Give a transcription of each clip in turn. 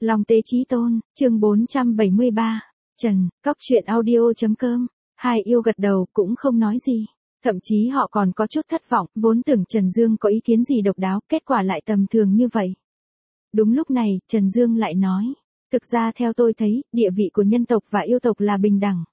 Long Tế Chí Tôn, chương 473. Trần, cóc truyện audio.com. Hai yêu gật đầu cũng không nói gì. Thậm chí họ còn có chút thất vọng, vốn tưởng Trần Dương có ý kiến gì độc đáo, kết quả lại tầm thường như vậy. Đúng lúc này, Trần Dương lại nói. Thực ra theo tôi thấy, địa vị của nhân tộc và yêu tộc là bình đẳng.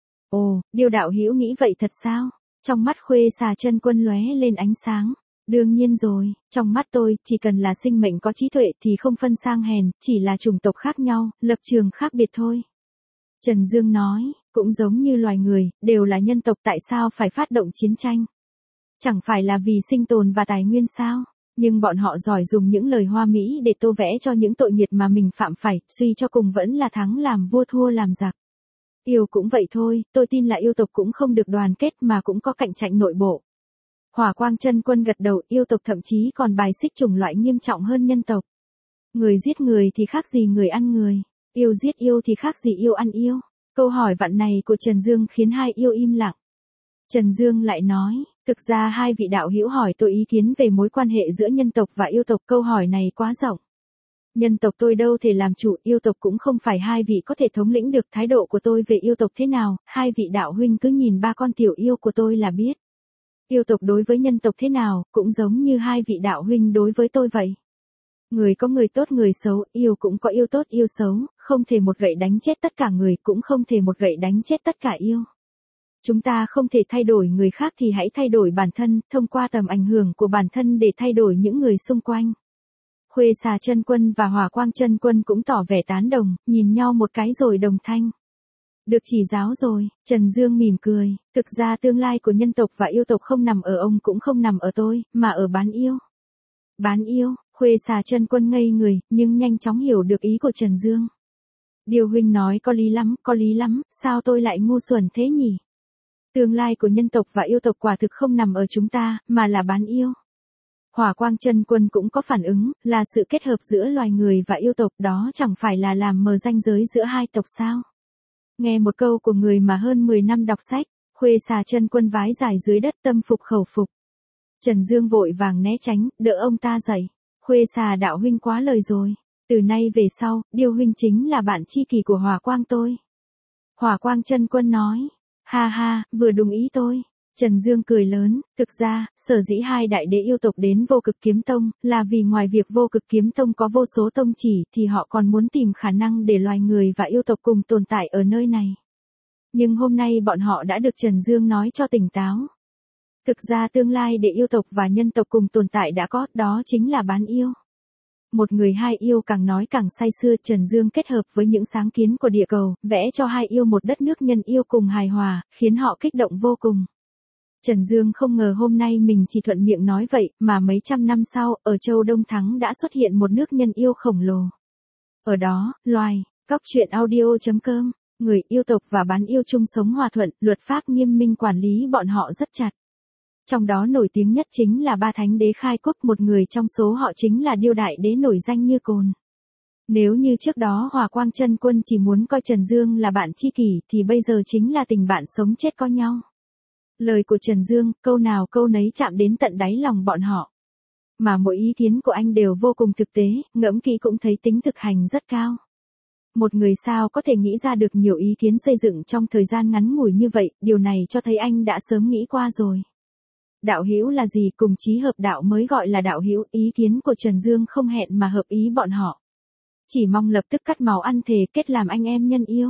Ồ, Điêu đạo hữu nghĩ vậy thật sao? Trong mắt Khuê Xà Chân Quân lóe lên ánh sáng. Đương nhiên rồi, trong mắt tôi, chỉ cần là sinh mệnh có trí tuệ thì không phân sang hèn, chỉ là chủng tộc khác nhau, lập trường khác biệt thôi. Trần Dương nói, cũng giống như loài người, đều là nhân tộc, tại sao phải phát động chiến tranh? Chẳng phải là vì sinh tồn và tài nguyên sao? Nhưng bọn họ giỏi dùng những lời hoa mỹ để tô vẽ cho những tội nghiệt mà mình phạm phải, suy cho cùng vẫn là thắng làm vua thua làm giặc. Yêu cũng vậy thôi, tôi tin là yêu tộc cũng không được đoàn kết mà cũng có cạnh tranh nội bộ. Hỏa Quang Chân Quân gật đầu, yêu tộc thậm chí còn bài xích chủng loại nghiêm trọng hơn nhân tộc. Người giết người thì khác gì người ăn người, yêu giết yêu thì khác gì yêu ăn yêu. Câu hỏi vặn này của Trần Dương khiến hai yêu im lặng. Trần Dương lại nói, thực ra hai vị đạo hữu hỏi tôi ý kiến về mối quan hệ giữa nhân tộc và yêu tộc, câu hỏi này quá rộng. Nhân tộc tôi đâu thể làm chủ, yêu tộc cũng không phải hai vị có thể thống lĩnh được. Thái độ của tôi về yêu tộc thế nào, hai vị đạo huynh cứ nhìn ba con tiểu yêu của tôi là biết. Yêu tộc đối với nhân tộc thế nào, cũng giống như hai vị đạo huynh đối với tôi vậy. Người có người tốt người xấu, yêu cũng có yêu tốt yêu xấu, không thể một gậy đánh chết tất cả người, cũng không thể một gậy đánh chết tất cả yêu. Chúng ta không thể thay đổi người khác thì hãy thay đổi bản thân, thông qua tầm ảnh hưởng của bản thân để thay đổi những người xung quanh. Khuê Xà Chân Quân và Hỏa Quang Chân Quân cũng tỏ vẻ tán đồng, nhìn nhau một cái rồi đồng thanh. Được chỉ giáo rồi, Trần Dương mỉm cười, thực ra tương lai của nhân tộc và yêu tộc không nằm ở ông cũng không nằm ở tôi, mà ở bán yêu. Bán yêu, Khuê Xà Chân Quân ngây người, nhưng nhanh chóng hiểu được ý của Trần Dương. Điều huynh nói có lý lắm, sao tôi lại ngu xuẩn thế nhỉ? Tương lai của nhân tộc và yêu tộc quả thực không nằm ở chúng ta, mà là bán yêu. Hỏa Quang Chân Quân cũng có phản ứng, là sự kết hợp giữa loài người và yêu tộc, đó chẳng phải là làm mờ ranh giới giữa hai tộc sao? Nghe một câu của người mà hơn 10 năm đọc sách, Khuê Xà Chân Quân vái dài dưới đất tâm phục khẩu phục. Trần Dương vội vàng né tránh, đỡ ông ta dậy. Khuê Xà đạo huynh quá lời rồi. Từ nay về sau, Điêu huynh chính là bạn tri kỷ của Hỏa Quang tôi. Hỏa Quang Chân Quân nói, ha ha, vừa đúng ý tôi. Trần Dương cười lớn, thực ra, sở dĩ hai đại đế yêu tộc đến Vô Cực Kiếm Tông, là vì ngoài việc Vô Cực Kiếm Tông có vô số tông chỉ, thì họ còn muốn tìm khả năng để loài người và yêu tộc cùng tồn tại ở nơi này. Nhưng hôm nay bọn họ đã được Trần Dương nói cho tỉnh táo. Thực ra tương lai để yêu tộc và nhân tộc cùng tồn tại đã có, đó chính là bán yêu. Một người hai yêu, càng nói càng say sưa. Trần Dương kết hợp với những sáng kiến của địa cầu, vẽ cho hai yêu một đất nước nhân yêu cùng hài hòa, khiến họ kích động vô cùng. Trần Dương không ngờ hôm nay mình chỉ thuận miệng nói vậy, mà mấy trăm năm sau, ở châu Đông Thắng đã xuất hiện một nước nhân yêu khổng lồ. Ở đó, loài, cóc truyện audio.com, người yêu tộc và bán yêu chung sống hòa thuận, luật pháp nghiêm minh quản lý bọn họ rất chặt. Trong đó nổi tiếng nhất chính là ba thánh đế khai quốc, một người trong số họ chính là Điêu đại đế nổi danh như cồn. Nếu như trước đó Hỏa Quang Chân Quân chỉ muốn coi Trần Dương là bạn tri kỷ, thì bây giờ chính là tình bạn sống chết có nhau. Lời của Trần Dương, câu nào câu nấy chạm đến tận đáy lòng bọn họ. Mà mỗi ý kiến của anh đều vô cùng thực tế, ngẫm kỹ cũng thấy tính thực hành rất cao. Một người sao có thể nghĩ ra được nhiều ý kiến xây dựng trong thời gian ngắn ngủi như vậy, điều này cho thấy anh đã sớm nghĩ qua rồi. Đạo hữu là gì, cùng chí hợp đạo mới gọi là đạo hữu. Ý kiến của Trần Dương không hẹn mà hợp ý bọn họ. Chỉ mong lập tức cắt máu ăn thề kết làm anh em nhân yêu.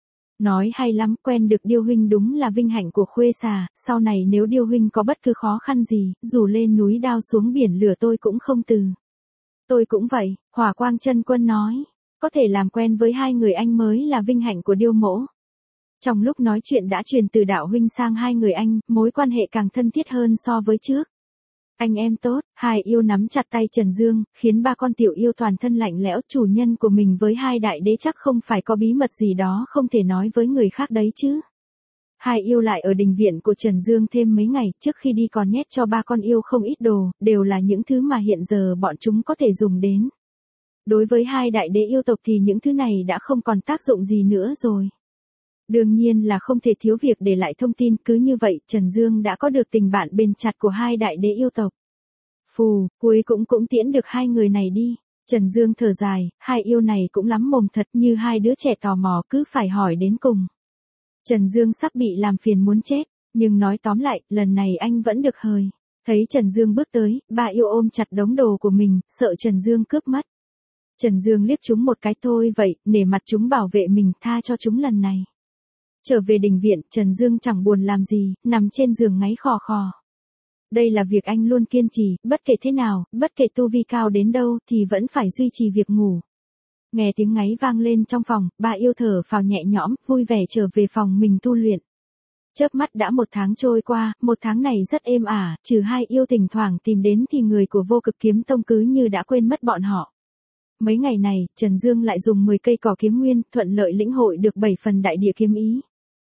Nói hay lắm, quen được Điêu huynh đúng là vinh hạnh của Khuê Xà, sau này nếu Điêu huynh có bất cứ khó khăn gì, dù lên núi đao xuống biển lửa tôi cũng không từ. Tôi cũng vậy, Hỏa Quang Chân Quân nói, có thể làm quen với hai người anh mới là vinh hạnh của Điêu mỗ. Trong lúc nói chuyện đã truyền từ đạo huynh sang hai người anh, mối quan hệ càng thân thiết hơn so với trước. Anh em tốt, hai yêu nắm chặt tay Trần Dương, khiến ba con tiểu yêu toàn thân lạnh lẽo. Chủ nhân của mình với hai đại đế chắc không phải có bí mật gì đó không thể nói với người khác đấy chứ. Hai yêu lại ở đình viện của Trần Dương thêm mấy ngày, trước khi đi còn nhét cho ba con yêu không ít đồ, đều là những thứ mà hiện giờ bọn chúng có thể dùng đến. Đối với hai đại đế yêu tộc thì những thứ này đã không còn tác dụng gì nữa rồi. Đương nhiên là không thể thiếu việc để lại thông tin, cứ như vậy Trần Dương đã có được tình bạn bền chặt của hai đại đế yêu tộc. Phù, cuối cũng tiễn được hai người này đi. Trần Dương thở dài, hai yêu này cũng lắm mồm thật, như hai đứa trẻ tò mò cứ phải hỏi đến cùng. Trần Dương sắp bị làm phiền muốn chết, nhưng nói tóm lại, lần này anh vẫn được hời. Thấy Trần Dương bước tới, ba yêu ôm chặt đống đồ của mình, sợ Trần Dương cướp mất. Trần Dương liếc chúng một cái thôi vậy, nể mặt chúng bảo vệ mình, tha cho chúng lần này. Trở về đình viện, Trần Dương chẳng buồn làm gì, nằm trên giường ngáy khò khò. Đây là việc anh luôn kiên trì, bất kể thế nào, bất kể tu vi cao đến đâu thì vẫn phải duy trì việc ngủ. Nghe tiếng ngáy vang lên trong phòng, ba yêu thở phào nhẹ nhõm, vui vẻ trở về phòng mình tu luyện. Chớp mắt đã 1 tháng trôi qua, 1 tháng này rất êm ả, trừ hai yêu thỉnh thoảng tìm đến thì người của Vô Cực Kiếm Tông cứ như đã quên mất bọn họ. Mấy ngày này, Trần Dương lại dùng 10 cây cỏ kiếm nguyên, thuận lợi lĩnh hội được 7 phần đại địa kiếm ý.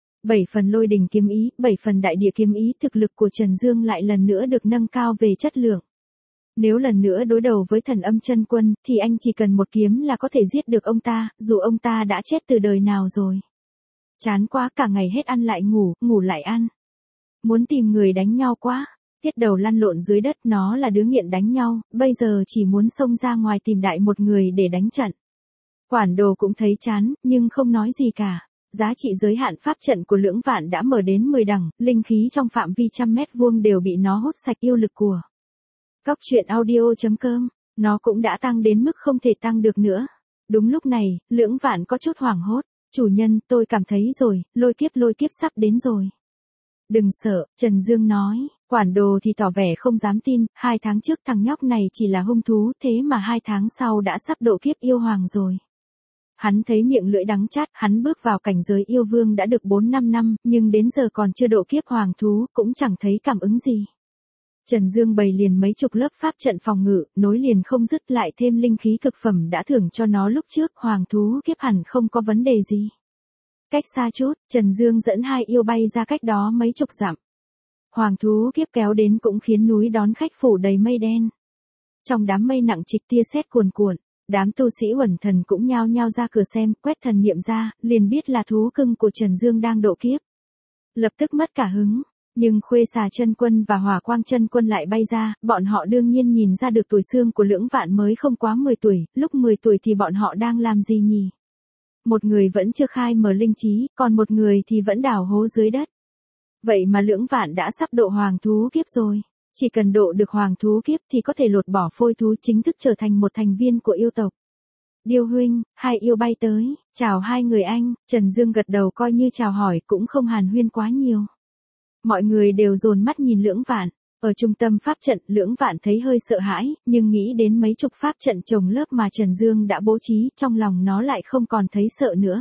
7 phần lôi đình kiếm ý, 7 phần đại địa kiếm ý, thực lực của Trần Dương lại lần nữa được nâng cao về chất lượng. Nếu lần nữa đối đầu với Thần Âm Chân Quân, thì anh chỉ cần một kiếm là có thể giết được ông ta, dù ông ta đã chết từ đời nào rồi. Chán quá, cả ngày hết ăn lại ngủ, ngủ lại ăn. Muốn tìm người đánh nhau quá. Tiết Đầu lăn lộn dưới đất, nó là đứa nghiện đánh nhau, bây giờ chỉ muốn xông ra ngoài tìm đại một người để đánh trận. Quản Đồ cũng thấy chán, nhưng không nói gì cả. Giá trị giới hạn pháp trận của Lưỡng Vạn đã mở đến 10 đẳng, linh khí trong phạm vi 100 mét vuông đều bị nó hút sạch yêu lực của. Cóc truyện audio.com, nó cũng đã tăng đến mức không thể tăng được nữa. Đúng lúc này, Lưỡng Vạn có chút hoảng hốt. Chủ nhân, tôi cảm thấy rồi, lôi kiếp sắp đến rồi. Đừng sợ, Trần Dương nói. Quản Đồ thì tỏ vẻ không dám tin, 2 tháng trước thằng nhóc này chỉ là hung thú, thế mà 2 tháng sau đã sắp độ kiếp yêu hoàng rồi. Hắn thấy miệng lưỡi đắng chát, hắn bước vào cảnh giới yêu vương đã được 4-5 năm, nhưng đến giờ còn chưa độ kiếp hoàng thú, cũng chẳng thấy cảm ứng gì. Trần Dương bày liền mấy chục lớp pháp trận phòng ngự, nối liền không dứt, lại thêm linh khí cực phẩm đã thưởng cho nó lúc trước, hoàng thú kiếp hẳn không có vấn đề gì. Cách xa chút, Trần Dương dẫn hai yêu bay ra cách đó mấy chục dặm. Hoàng thú kiếp kéo đến cũng khiến núi đón khách phủ đầy mây đen. Trong đám mây nặng trịch tia sét cuồn cuộn, đám tu sĩ Uẩn Thần cũng nhao nhao ra cửa xem, quét thần niệm ra, liền biết là thú cưng của Trần Dương đang độ kiếp. Lập tức mất cả hứng, nhưng Khuê Xà Chân Quân và Hỏa Quang Chân Quân lại bay ra, bọn họ đương nhiên nhìn ra được tuổi xương của Lưỡng Vạn mới không quá 10 tuổi, lúc 10 tuổi thì bọn họ đang làm gì nhỉ? Một người vẫn chưa khai mở linh trí, còn một người thì vẫn đào hố dưới đất. Vậy mà Lưỡng Vạn đã sắp độ hoàng thú kiếp rồi. Chỉ cần độ được hoàng thú kiếp thì có thể lột bỏ phôi thú, chính thức trở thành một thành viên của yêu tộc. Điêu huynh, hai yêu bay tới, chào hai người anh. Trần Dương gật đầu coi như chào hỏi, cũng không hàn huyên quá nhiều. Mọi người đều dồn mắt nhìn Lưỡng Vạn. Ở trung tâm pháp trận, Lưỡng Vạn thấy hơi sợ hãi, nhưng nghĩ đến mấy chục pháp trận chồng lớp mà Trần Dương đã bố trí, trong lòng nó lại không còn thấy sợ nữa.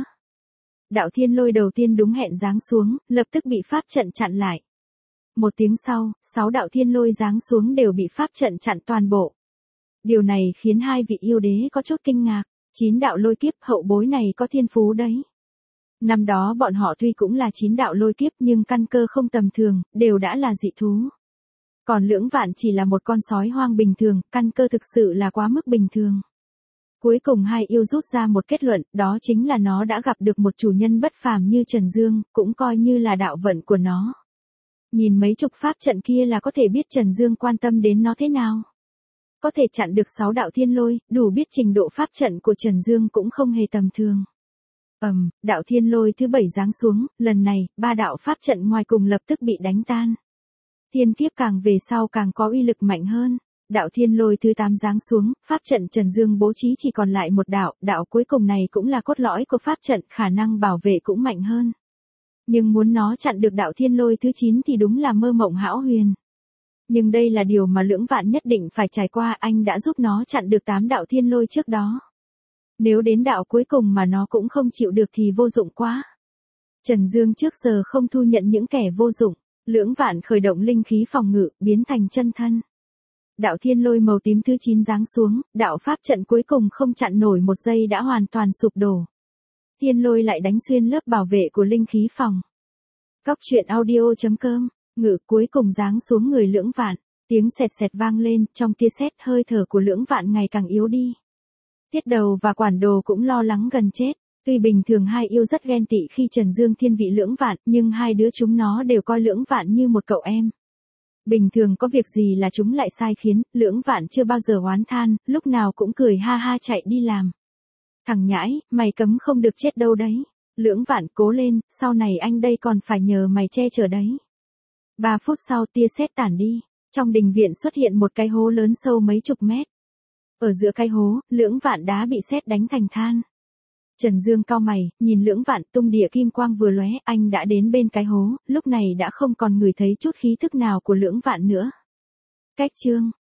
Đạo thiên lôi đầu tiên đúng hẹn giáng xuống, lập tức bị pháp trận chặn lại. Một tiếng sau, 6 đạo thiên lôi giáng xuống đều bị pháp trận chặn toàn bộ. Điều này khiến hai vị yêu đế có chút kinh ngạc. 9 đạo lôi kiếp, hậu bối này có thiên phú đấy. Năm đó bọn họ tuy cũng là 9 đạo lôi kiếp nhưng căn cơ không tầm thường, đều đã là dị thú. Còn Lưỡng Vạn chỉ là một con sói hoang bình thường, căn cơ thực sự là quá mức bình thường. Cuối cùng hai yêu rút ra một kết luận, đó chính là nó đã gặp được một chủ nhân bất phàm như Trần Dương, cũng coi như là đạo vận của nó. Nhìn mấy chục pháp trận kia là có thể biết Trần Dương quan tâm đến nó thế nào. Có thể chặn được 6 đạo thiên lôi, đủ biết trình độ pháp trận của Trần Dương cũng không hề tầm thường. Đạo thiên lôi thứ 7 giáng xuống, lần này, 3 đạo pháp trận ngoài cùng lập tức bị đánh tan. Thiên kiếp càng về sau càng có uy lực mạnh hơn. Đạo thiên lôi thứ 8 giáng xuống, pháp trận Trần Dương bố trí chỉ còn lại một đạo, đạo cuối cùng này cũng là cốt lõi của pháp trận, khả năng bảo vệ cũng mạnh hơn. Nhưng muốn nó chặn được đạo thiên lôi thứ 9 thì đúng là mơ mộng hão huyền. Nhưng đây là điều mà Lưỡng Vạn nhất định phải trải qua, anh đã giúp nó chặn được 8 đạo thiên lôi trước đó. Nếu đến đạo cuối cùng mà nó cũng không chịu được thì vô dụng quá. Trần Dương trước giờ không thu nhận những kẻ vô dụng. Lưỡng Vạn khởi động linh khí phòng ngự, biến thành chân thân. Đạo thiên lôi màu tím thứ 9 giáng xuống, đạo pháp trận cuối cùng không chặn nổi một giây đã hoàn toàn sụp đổ. Thiên lôi lại đánh xuyên lớp bảo vệ của linh khí phòng. Cóc truyện audio.com, ngự cuối cùng giáng xuống người Lưỡng Vạn, tiếng sẹt sẹt vang lên, trong tia sét hơi thở của Lưỡng Vạn ngày càng yếu đi. Tiết Đầu và Quản Đồ cũng lo lắng gần chết. Tuy bình thường hai yêu rất ghen tị khi Trần Dương thiên vị Lưỡng Vạn, nhưng hai đứa chúng nó đều coi Lưỡng Vạn như một cậu em. Bình thường có việc gì là chúng lại sai khiến, Lưỡng Vạn chưa bao giờ oán than, lúc nào cũng cười ha ha chạy đi làm. Thằng nhãi, mày cấm không được chết đâu đấy. Lưỡng Vạn cố lên, sau này anh đây còn phải nhờ mày che chở đấy. 3 phút sau tia sét tản đi. Trong đình viện xuất hiện một cái hố lớn sâu mấy chục mét. Ở giữa cái hố, Lưỡng Vạn đá bị sét đánh thành than. Trần Dương cau mày, nhìn Lưỡng Vạn tung địa kim quang vừa lóe, anh đã đến bên cái hố, lúc này đã không còn ngửi thấy chút khí thức nào của Lưỡng Vạn nữa. Cách chương